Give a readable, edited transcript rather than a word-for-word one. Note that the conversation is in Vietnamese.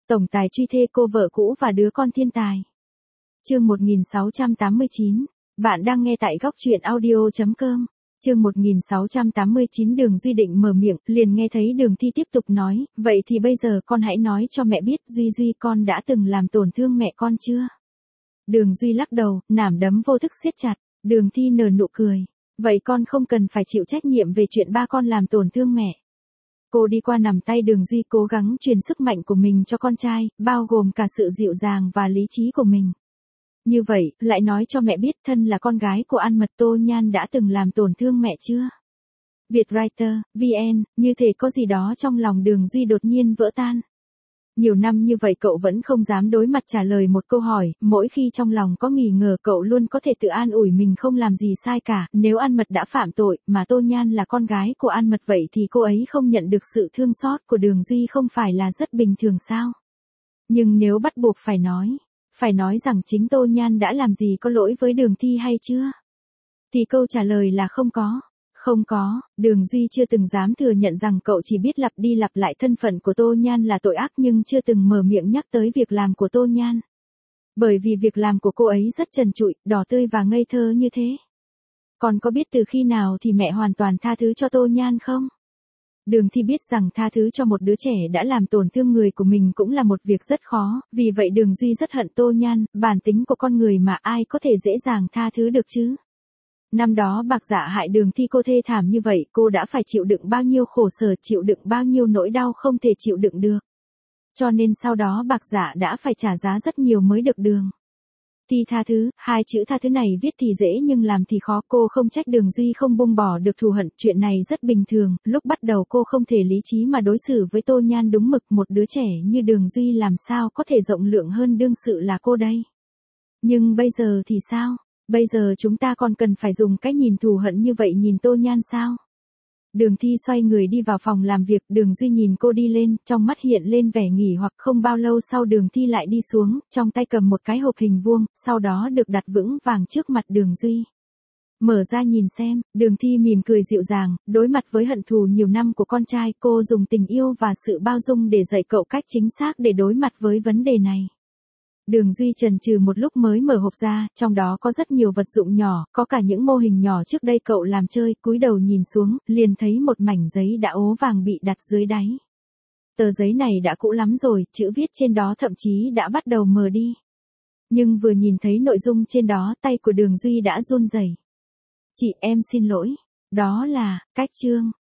Tổng tài truy thê cô vợ cũ và đứa con thiên tài. Chương 1689. Bạn đang nghe tại góc truyện audio.com. Chương 1689. Đường Duy định mở miệng, liền nghe thấy Đường Thi tiếp tục nói, vậy thì bây giờ con hãy nói cho mẹ biết, Duy con đã từng làm tổn thương mẹ con chưa? Đường Duy lắc đầu, nắm đấm vô thức siết chặt. Đường Thi nở nụ cười, vậy con không cần phải chịu trách nhiệm về chuyện ba con làm tổn thương mẹ. Cô đi qua nắm tay Đường Duy, cố gắng truyền sức mạnh của mình cho con trai, bao gồm cả sự dịu dàng và lý trí của mình. Như vậy, lại nói cho mẹ biết thân là con gái của An Mật, Tô Nhan đã từng làm tổn thương mẹ chưa? Vietwriter, VN, như thể có gì đó trong lòng Đường Duy đột nhiên vỡ tan. Nhiều năm như vậy cậu vẫn không dám đối mặt trả lời một câu hỏi, mỗi khi trong lòng có nghi ngờ cậu luôn có thể tự an ủi mình không làm gì sai cả, nếu An Mật đã phạm tội, mà Tô Nhan là con gái của An Mật vậy thì cô ấy không nhận được sự thương xót của Đường Duy không phải là rất bình thường sao? Nhưng nếu bắt buộc phải nói rằng chính Tô Nhan đã làm gì có lỗi với Đường Thi hay chưa? Thì câu trả lời là không có. Không có, Đường Duy chưa từng dám thừa nhận rằng cậu chỉ biết lặp đi lặp lại thân phận của Tô Nhan là tội ác nhưng chưa từng mở miệng nhắc tới việc làm của Tô Nhan. Bởi vì việc làm của cô ấy rất trần trụi, đỏ tươi và ngây thơ như thế. Còn có biết từ khi nào thì mẹ hoàn toàn tha thứ cho Tô Nhan không? Đường Thi biết rằng tha thứ cho một đứa trẻ đã làm tổn thương người của mình cũng là một việc rất khó, vì vậy Đường Duy rất hận Tô Nhan, bản tính của con người mà ai có thể dễ dàng tha thứ được chứ? Năm đó Bạc Dạ hại Đường Thi cô thê thảm như vậy, cô đã phải chịu đựng bao nhiêu khổ sở, chịu đựng bao nhiêu nỗi đau không thể chịu đựng được. Cho nên sau đó Bạc Dạ đã phải trả giá rất nhiều mới được Đường Thi tha thứ. Hai chữ tha thứ này viết thì dễ nhưng làm thì khó. Cô không trách Đường Duy không buông bỏ được thù hận, chuyện này rất bình thường, lúc bắt đầu cô không thể lý trí mà đối xử với Tô Nhan đúng mực, một đứa trẻ như Đường Duy làm sao có thể rộng lượng hơn đương sự là cô đây. Nhưng bây giờ thì sao? Bây giờ chúng ta còn cần phải dùng cách nhìn thù hận như vậy nhìn Tô Nhan sao? Đường Thi xoay người đi vào phòng làm việc, Đường Duy nhìn cô đi lên, trong mắt hiện lên vẻ nghỉ hoặc. Không bao lâu sau Đường Thi lại đi xuống, trong tay cầm một cái hộp hình vuông, sau đó được đặt vững vàng trước mặt Đường Duy. Mở ra nhìn xem, Đường Thi mỉm cười dịu dàng, đối mặt với hận thù nhiều năm của con trai, cô dùng tình yêu và sự bao dung để dạy cậu cách chính xác để đối mặt với vấn đề này. Đường Duy chần chừ một lúc mới mở hộp ra, trong đó có rất nhiều vật dụng nhỏ, có cả những mô hình nhỏ trước đây cậu làm chơi, cúi đầu nhìn xuống, liền thấy một mảnh giấy đã ố vàng bị đặt dưới đáy. Tờ giấy này đã cũ lắm rồi, chữ viết trên đó thậm chí đã bắt đầu mờ đi. Nhưng vừa nhìn thấy nội dung trên đó, tay của Đường Duy đã run rẩy. Chị em xin lỗi, đó là cách chương.